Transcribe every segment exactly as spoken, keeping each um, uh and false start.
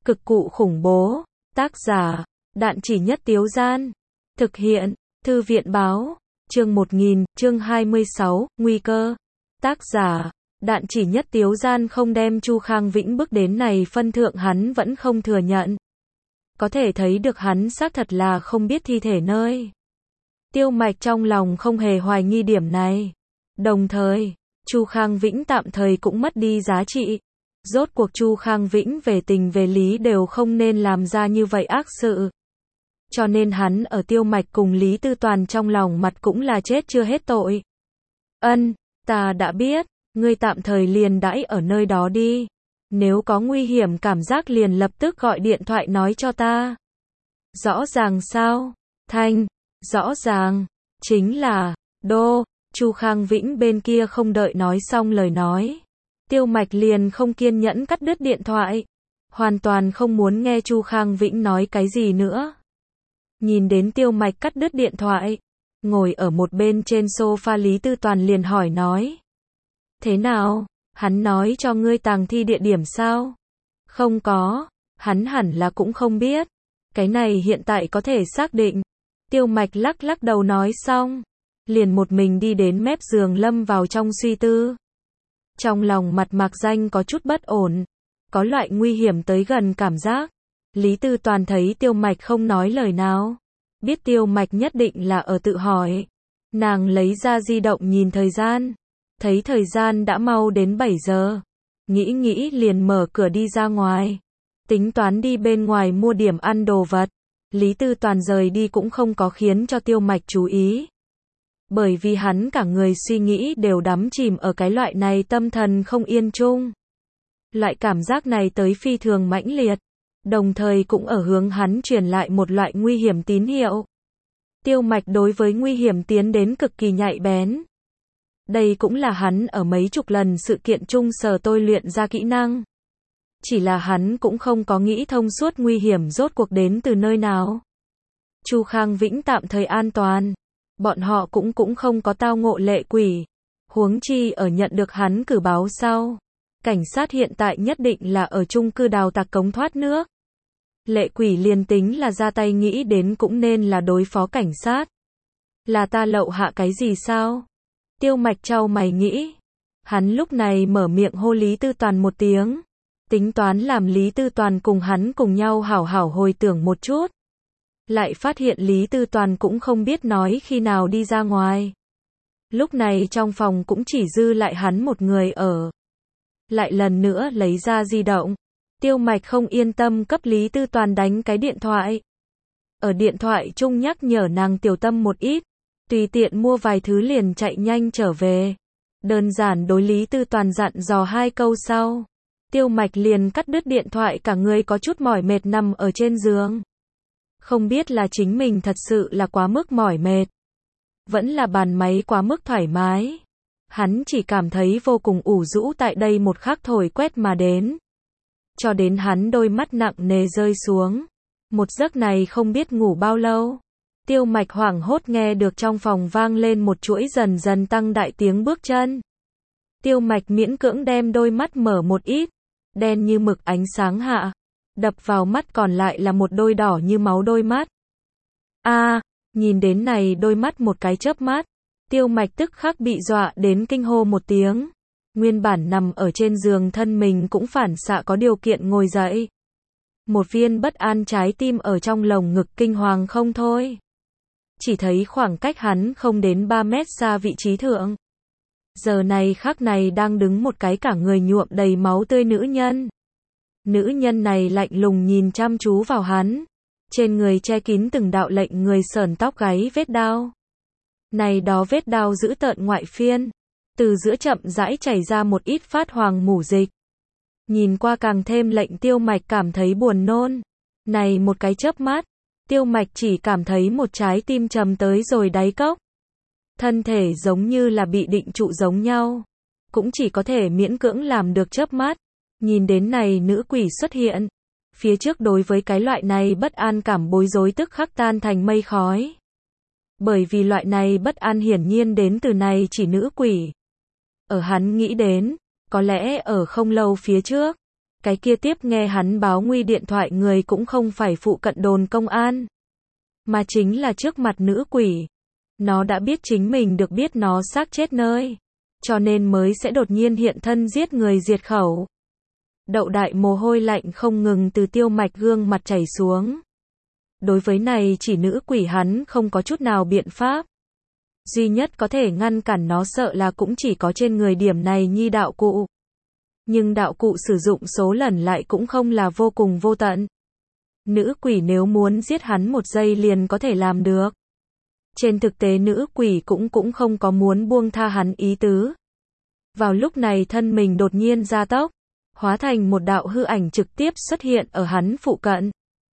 Cực cụ khủng bố. Tác giả, Đạn Chỉ Nhất Tiếu Gian. Thực hiện, Thư viện báo. Chương một nghìn, chương hai mươi sáu, nguy cơ. Tác giả, Đạn Chỉ Nhất Tiếu Gian không đem Chu Khang Vĩnh bước đến này phân thượng hắn vẫn không thừa nhận. Có thể thấy được hắn xác thật là không biết thi thể nơi. Tiêu Mạch trong lòng không hề hoài nghi điểm này. Đồng thời, Chu Khang Vĩnh tạm thời cũng mất đi giá trị. Rốt cuộc Chu Khang Vĩnh về tình về lý đều không nên làm ra như vậy ác sự. Cho nên hắn ở Tiêu Mạch cùng Lý Tư Toàn trong lòng mặt cũng là chết chưa hết tội. Ân, ta đã biết, ngươi tạm thời liền đãi ở nơi đó đi. Nếu có nguy hiểm cảm giác liền lập tức gọi điện thoại nói cho ta. Rõ ràng sao? Thanh, rõ ràng, chính là, đô, Chu Khang Vĩnh bên kia không đợi nói xong lời nói. Tiêu Mạch liền không kiên nhẫn cắt đứt điện thoại. Hoàn toàn không muốn nghe Chu Khang Vĩnh nói cái gì nữa. Nhìn đến Tiêu Mạch cắt đứt điện thoại, ngồi ở một bên trên sofa Lý Tư Toàn liền hỏi nói. Thế nào? Hắn nói cho ngươi tàng thi địa điểm sao? Không có, hắn hẳn là cũng không biết. Cái này hiện tại có thể xác định. Tiêu Mạch lắc lắc đầu nói xong, liền một mình đi đến mép giường lâm vào trong suy tư. Trong lòng mặt mạc danh có chút bất ổn, có loại nguy hiểm tới gần cảm giác. Lý Tư Toàn thấy Tiêu Mạch không nói lời nào, biết Tiêu Mạch nhất định là ở tự hỏi. Nàng lấy ra di động nhìn thời gian, thấy thời gian đã mau đến bảy giờ. Nghĩ nghĩ liền mở cửa đi ra ngoài, tính toán đi bên ngoài mua điểm ăn đồ vật. Lý Tư Toàn rời đi cũng không có khiến cho Tiêu Mạch chú ý. Bởi vì hắn cả người suy nghĩ đều đắm chìm ở cái loại này tâm thần không yên chung. Loại cảm giác này tới phi thường mãnh liệt, đồng thời cũng ở hướng hắn truyền lại một loại nguy hiểm tín hiệu. Tiêu Mạch đối với nguy hiểm tiến đến cực kỳ nhạy bén. Đây cũng là hắn ở mấy chục lần sự kiện chung sở tôi luyện ra kỹ năng. Chỉ là hắn cũng không có nghĩ thông suốt nguy hiểm rốt cuộc đến từ nơi nào. Chu Khang Vĩnh tạm thời an toàn. Bọn họ cũng cũng không có tao ngộ lệ quỷ. Huống chi ở nhận được hắn cử báo sau. Cảnh sát hiện tại nhất định là ở chung cư đào tạc cống thoát nước. Lệ quỷ liền tính là ra tay nghĩ đến cũng nên là đối phó cảnh sát. Là ta lậu hạ cái gì sao? Tiêu Mạch trao mày nghĩ. Hắn lúc này mở miệng hô Lý Tư Toàn một tiếng. Tính toán làm Lý Tư Toàn cùng hắn cùng nhau hảo hảo hồi tưởng một chút. Lại phát hiện Lý Tư Toàn cũng không biết nói khi nào đi ra ngoài. Lúc này trong phòng cũng chỉ dư lại hắn một người ở. Lại lần nữa lấy ra di động. Tiêu Mạch không yên tâm cấp Lý Tư Toàn đánh cái điện thoại. Ở điện thoại chung nhắc nhở nàng tiểu tâm một ít. Tùy tiện mua vài thứ liền chạy nhanh trở về. Đơn giản đối Lý Tư Toàn dặn dò hai câu sau. Tiêu Mạch liền cắt đứt điện thoại cả người có chút mỏi mệt nằm ở trên giường. Không biết là chính mình thật sự là quá mức mỏi mệt. Vẫn là bàn máy quá mức thoải mái. Hắn chỉ cảm thấy vô cùng ủ rũ tại đây một khắc thổi quét mà đến. Cho đến hắn đôi mắt nặng nề rơi xuống. Một giấc này không biết ngủ bao lâu. Tiêu Mạch hoảng hốt nghe được trong phòng vang lên một chuỗi dần dần tăng đại tiếng bước chân. Tiêu Mạch miễn cưỡng đem đôi mắt mở một ít. Đen như mực ánh sáng hạ. Đập vào mắt còn lại là một đôi đỏ như máu đôi mắt. A, à, nhìn đến này đôi mắt một cái chớp mắt. Tiêu Mạch tức khắc bị dọa đến kinh hô một tiếng. Nguyên bản nằm ở trên giường thân mình cũng phản xạ có điều kiện ngồi dậy. Một viên bất an trái tim ở trong lồng ngực kinh hoàng không thôi. Chỉ thấy khoảng cách hắn không đến ba mét xa vị trí thượng. Giờ này khắc này đang đứng một cái cả người nhuộm đầy máu tươi nữ nhân. Nữ nhân này lạnh lùng nhìn chăm chú vào hắn. Trên người che kín từng đạo lệnh người sởn tóc gáy vết đao. Này đó vết đao dữ tợn ngoại phiên. Từ giữa chậm rãi chảy ra một ít phát hoàng mủ dịch. Nhìn qua càng thêm lệnh Tiêu Mạch cảm thấy buồn nôn. Này một cái chớp mắt. Tiêu Mạch chỉ cảm thấy một trái tim trầm tới rồi đáy cốc. Thân thể giống như là bị định trụ giống nhau. Cũng chỉ có thể miễn cưỡng làm được chớp mắt. Nhìn đến này nữ quỷ xuất hiện. Phía trước đối với cái loại này bất an cảm bối rối tức khắc tan thành mây khói. Bởi vì loại này bất an hiển nhiên đến từ này chỉ nữ quỷ. Ở hắn nghĩ đến, có lẽ ở không lâu phía trước, Cái kia tiếp nghe hắn báo nguy điện thoại người cũng không phải phụ cận đồn công an, mà chính là trước mặt nữ quỷ. Nó đã biết chính mình được biết nó xác chết nơi, cho nên mới sẽ đột nhiên hiện thân giết người diệt khẩu. Đậu đại mồ hôi lạnh không ngừng từ Tiêu Mạch gương mặt chảy xuống. Đối với này chỉ nữ quỷ hắn không có chút nào biện pháp. Duy nhất có thể ngăn cản nó sợ là cũng chỉ có trên người điểm này nhi đạo cụ. Nhưng đạo cụ sử dụng số lần lại cũng không là vô cùng vô tận. Nữ quỷ nếu muốn giết hắn một giây liền có thể làm được. Trên thực tế nữ quỷ cũng cũng không có muốn buông tha hắn ý tứ. Vào lúc này thân mình đột nhiên gia tốc, hóa thành một đạo hư ảnh trực tiếp xuất hiện ở hắn phụ cận.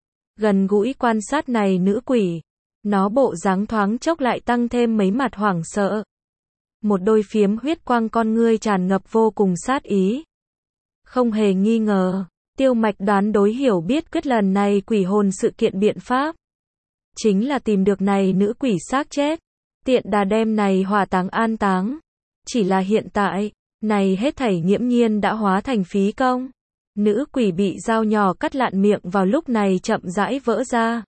Gần gũi quan sát này nữ quỷ, nó bộ dáng thoáng chốc lại tăng thêm mấy mặt hoảng sợ. Một đôi phiếm huyết quang con ngươi tràn ngập vô cùng sát ý. Không hề nghi ngờ, Tiêu Mạch đoán đối hiểu biết quyết lần này quỷ hồn sự kiện biện pháp. Chính là tìm được này nữ quỷ xác chết, tiện đà đem này hỏa táng an táng. Chỉ là hiện tại, này hết thảy nghiễm nhiên đã hóa thành phí công. Nữ quỷ bị dao nhỏ cắt lạn miệng vào lúc này chậm rãi vỡ ra.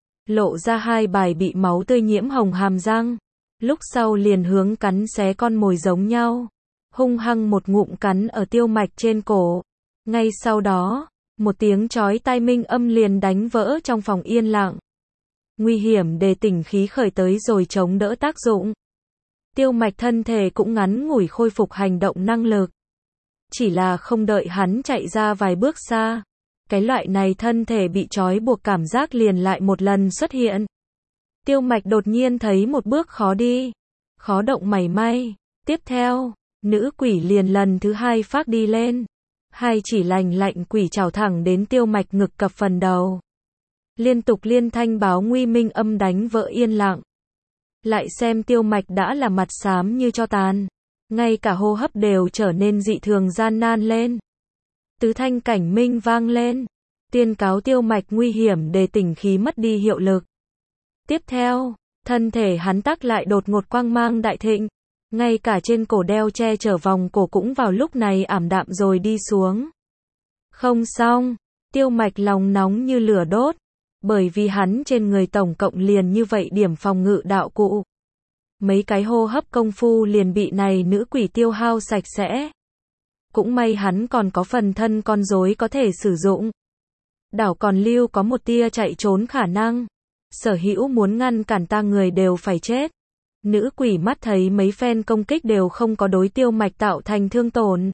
Lộ ra hai bài bị máu tươi nhiễm hồng hàm răng. Lúc sau liền hướng cắn xé con mồi giống nhau. Hung hăng một ngụm cắn ở Tiêu Mạch trên cổ. Ngay sau đó, một tiếng chói tai minh âm liền đánh vỡ trong phòng yên lặng. Nguy hiểm đề tỉnh khí khởi tới rồi chống đỡ tác dụng. Tiêu Mạch thân thể cũng ngắn ngủi khôi phục hành động năng lực. Chỉ là không đợi hắn chạy ra vài bước xa. Cái loại này thân thể bị trói buộc cảm giác liền lại một lần xuất hiện. Tiêu Mạch đột nhiên thấy một bước khó đi. Khó động mảy may. Tiếp theo, nữ quỷ liền lần thứ hai phát đi lên. Hai chỉ lành lạnh quỷ chảo thẳng đến Tiêu Mạch ngực cập phần đầu. Liên tục liên thanh báo nguy minh âm đánh vỡ yên lặng. Lại xem Tiêu Mạch đã là mặt xám như cho tàn. Ngay cả hô hấp đều trở nên dị thường gian nan lên. Tứ thanh cảnh minh vang lên. Tuyên cáo Tiêu Mạch nguy hiểm để tỉnh khí mất đi hiệu lực. Tiếp theo, thân thể hắn tắc lại đột ngột quang mang đại thịnh. Ngay cả trên cổ đeo che chở vòng cổ cũng vào lúc này ảm đạm rồi đi xuống. Không xong, Tiêu Mạch lòng nóng như lửa đốt. Bởi vì hắn trên người tổng cộng liền như vậy điểm phòng ngự đạo cụ. Mấy cái hô hấp công phu liền bị này nữ quỷ tiêu hao sạch sẽ. Cũng may hắn còn có phần thân con rối có thể sử dụng. Đảo còn lưu có một tia chạy trốn khả năng. Sở hữu muốn ngăn cản ta người đều phải chết. Nữ quỷ mắt thấy mấy phen công kích đều không có đối Tiêu Mạch tạo thành thương tổn.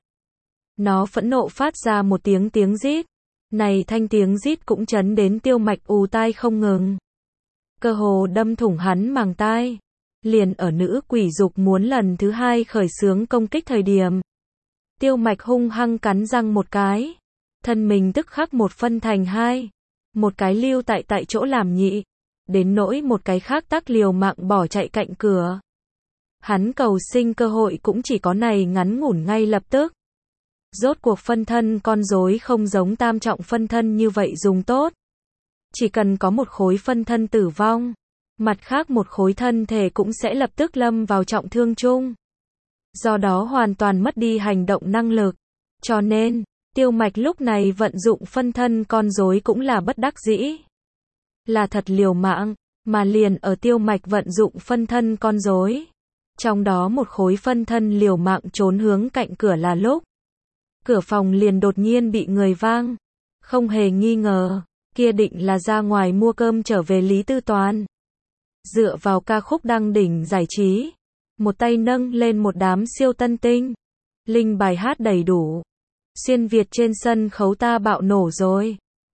Nó phẫn nộ phát ra một tiếng tiếng rít. Này thanh tiếng rít cũng chấn đến Tiêu Mạch ù tai không ngừng. Cơ hồ đâm thủng hắn màng tai. Liền ở nữ quỷ dục muốn lần thứ hai khởi xướng công kích thời điểm. Tiêu Mạch hung hăng cắn răng một cái. Thân mình tức khắc một phân thành hai. Một cái lưu tại tại chỗ làm nhị. Đến nỗi một cái khác tắc liều mạng bỏ chạy cạnh cửa. Hắn cầu sinh cơ hội cũng chỉ có này ngắn ngủn ngay lập tức. Rốt cuộc phân thân con rối không giống tam trọng phân thân như vậy dùng tốt. Chỉ cần có một khối phân thân tử vong, mặt khác một khối thân thể cũng sẽ lập tức lâm vào trọng thương chung. Do đó hoàn toàn mất đi hành động năng lực. Cho nên, Tiêu Mạch lúc này vận dụng phân thân con rối cũng là bất đắc dĩ. Là thật liều mạng, mà liền ở Tiêu Mạch vận dụng phân thân con rối. Trong đó một khối phân thân liều mạng trốn hướng cạnh cửa là lúc. Cửa phòng liền đột nhiên bị người vang. Không hề nghi ngờ, kia định là ra ngoài mua cơm trở về Lý Tư Toàn. Dựa vào ca khúc đăng đỉnh giải trí. Một tay nâng lên một đám siêu tân tinh. Linh bài hát đầy đủ. Xuyên Việt trên sân khấu ta bạo nổ rồi.